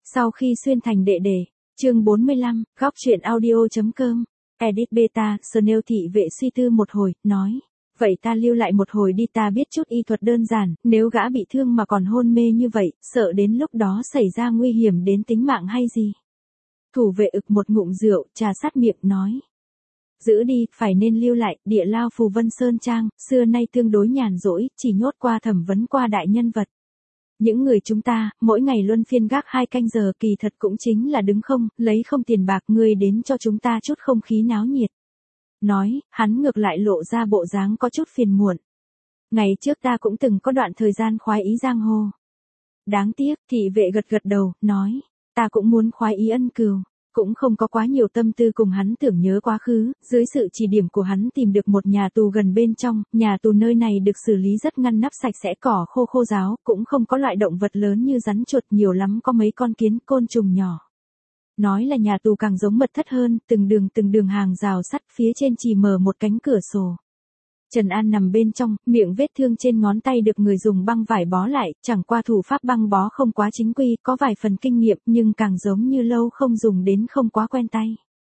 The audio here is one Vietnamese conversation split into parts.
Sau khi xuyên thành đệ đệ, chương 45, góc truyện audio.com, edit beta, Snail thị vệ suy tư một hồi, nói. Vậy ta lưu lại một hồi đi, ta biết chút y thuật đơn giản, nếu gã bị thương mà còn hôn mê như vậy, sợ đến lúc đó xảy ra nguy hiểm đến tính mạng hay gì. Thủ vệ ực một ngụm rượu, trà sát miệng nói. Giữ đi, phải nên lưu lại, Địa Lao Phù Vân Sơn Trang, xưa nay tương đối nhàn rỗi, chỉ nhốt qua thẩm vấn qua đại nhân vật. Những người chúng ta, mỗi ngày luân phiên gác 2 canh giờ, kỳ thật cũng chính là đứng không, lấy không tiền bạc, ngươi đến cho chúng ta chút không khí náo nhiệt. Nói, hắn ngược lại lộ ra bộ dáng có chút phiền muộn. Ngày trước ta cũng từng có đoạn thời gian khoái ý giang hồ. Đáng tiếc, thị vệ gật gật đầu, nói, ta cũng muốn khoái ý ân cừu. Cũng không có quá nhiều tâm tư cùng hắn tưởng nhớ quá khứ, dưới sự chỉ điểm của hắn tìm được một nhà tù gần bên trong, nhà tù nơi này được xử lý rất ngăn nắp sạch sẽ, cỏ khô khô ráo, cũng không có loại động vật lớn như rắn chuột, nhiều lắm có mấy con kiến, côn trùng nhỏ. Nói là nhà tù càng giống mật thất hơn, từng đường hàng rào sắt, phía trên chỉ mở một cánh cửa sổ. Trần An nằm bên trong, miệng vết thương trên ngón tay được người dùng băng vải bó lại, chẳng qua thủ pháp băng bó không quá chính quy, có vài phần kinh nghiệm nhưng càng giống như lâu không dùng đến không quá quen tay.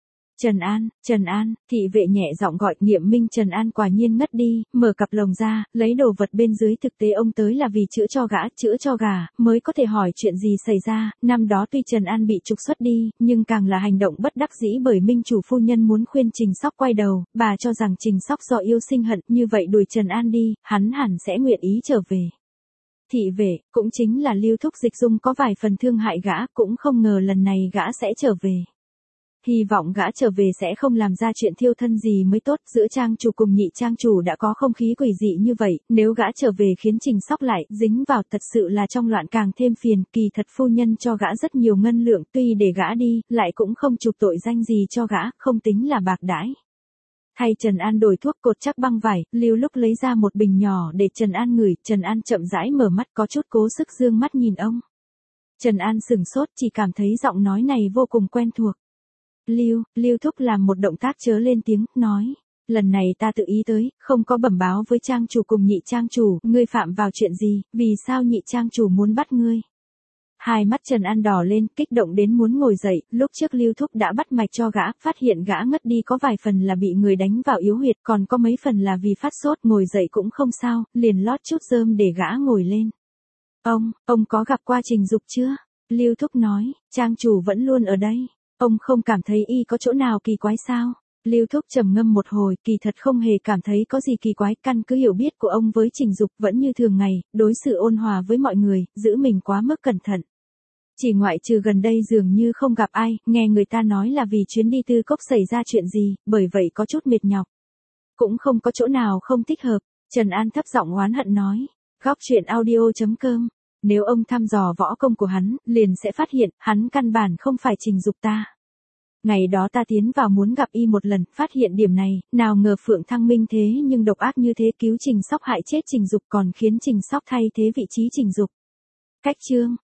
Trần An, thị vệ nhẹ giọng gọi, Nghiệm Minh. Trần An quả nhiên ngất đi, mở cặp lồng ra, lấy đồ vật bên dưới, thực tế ông tới là vì chữa cho gà, mới có thể hỏi chuyện gì xảy ra. Năm đó tuy Trần An bị trục xuất đi, nhưng càng là hành động bất đắc dĩ, bởi Minh chủ phu nhân muốn khuyên Trình Sóc quay đầu, bà cho rằng Trình Sóc do yêu sinh hận, như vậy đuổi Trần An đi, hắn hẳn sẽ nguyện ý trở về. Thị vệ, cũng chính là Lưu Thúc Dịch Dung có vài phần thương hại gã, cũng không ngờ lần này gã sẽ trở về. Hy vọng gã trở về sẽ không làm ra chuyện thiêu thân gì mới tốt, giữa trang chủ cùng nhị trang chủ đã có không khí quỷ dị như vậy, nếu gã trở về khiến Trình Sóc lại dính vào, thật sự là trong loạn càng thêm phiền. Kỳ thật phu nhân cho gã rất nhiều ngân lượng, tuy để gã đi, lại cũng không chụp tội danh gì cho gã, không tính là bạc đãi. Thay Trần An đổi thuốc cột chắc băng vải, Lưu lúc lấy ra một bình nhỏ để Trần An ngửi. Trần An chậm rãi mở mắt, có chút cố sức dương mắt nhìn ông. Trần An sừng sốt, chỉ cảm thấy giọng nói này vô cùng quen thuộc. Lưu Thúc làm một động tác chớ lên tiếng, nói, lần này ta tự ý tới, không có bẩm báo với trang chủ cùng nhị trang chủ, ngươi phạm vào chuyện gì, vì sao nhị trang chủ muốn bắt ngươi? Hai mắt Trần An đỏ lên, kích động đến muốn ngồi dậy, lúc trước Lưu Thúc đã bắt mạch cho gã, phát hiện gã ngất đi có vài phần là bị người đánh vào yếu huyệt, còn có mấy phần là vì phát sốt, ngồi dậy cũng không sao, liền lót chút rơm để gã ngồi lên. Ông có gặp qua Trình Dục chưa? Lưu Thúc nói, trang chủ vẫn luôn ở đây. Ông không cảm thấy y có chỗ nào kỳ quái sao? Lưu Thúc trầm ngâm một hồi, kỳ thật không hề cảm thấy có gì kỳ quái, căn cứ hiểu biết của ông với Trình Dục vẫn như thường ngày, đối xử ôn hòa với mọi người, giữ mình quá mức cẩn thận. Chỉ ngoại trừ gần đây dường như không gặp ai, nghe người ta nói là vì chuyến đi Tư Cốc xảy ra chuyện gì, bởi vậy có chút mệt nhọc. Cũng không có chỗ nào không thích hợp, Trần An thấp giọng oán hận nói. Góc truyện audio.com. Nếu ông thăm dò võ công của hắn, liền sẽ phát hiện, hắn căn bản không phải Trình Dục ta. Ngày đó ta tiến vào muốn gặp y một lần, phát hiện điểm này, nào ngờ Phượng Thăng Minh thế nhưng độc ác như thế, cứu Trình Sóc hại chết Trình Dục, còn khiến Trình Sóc thay thế vị trí Trình Dục. Cách chương,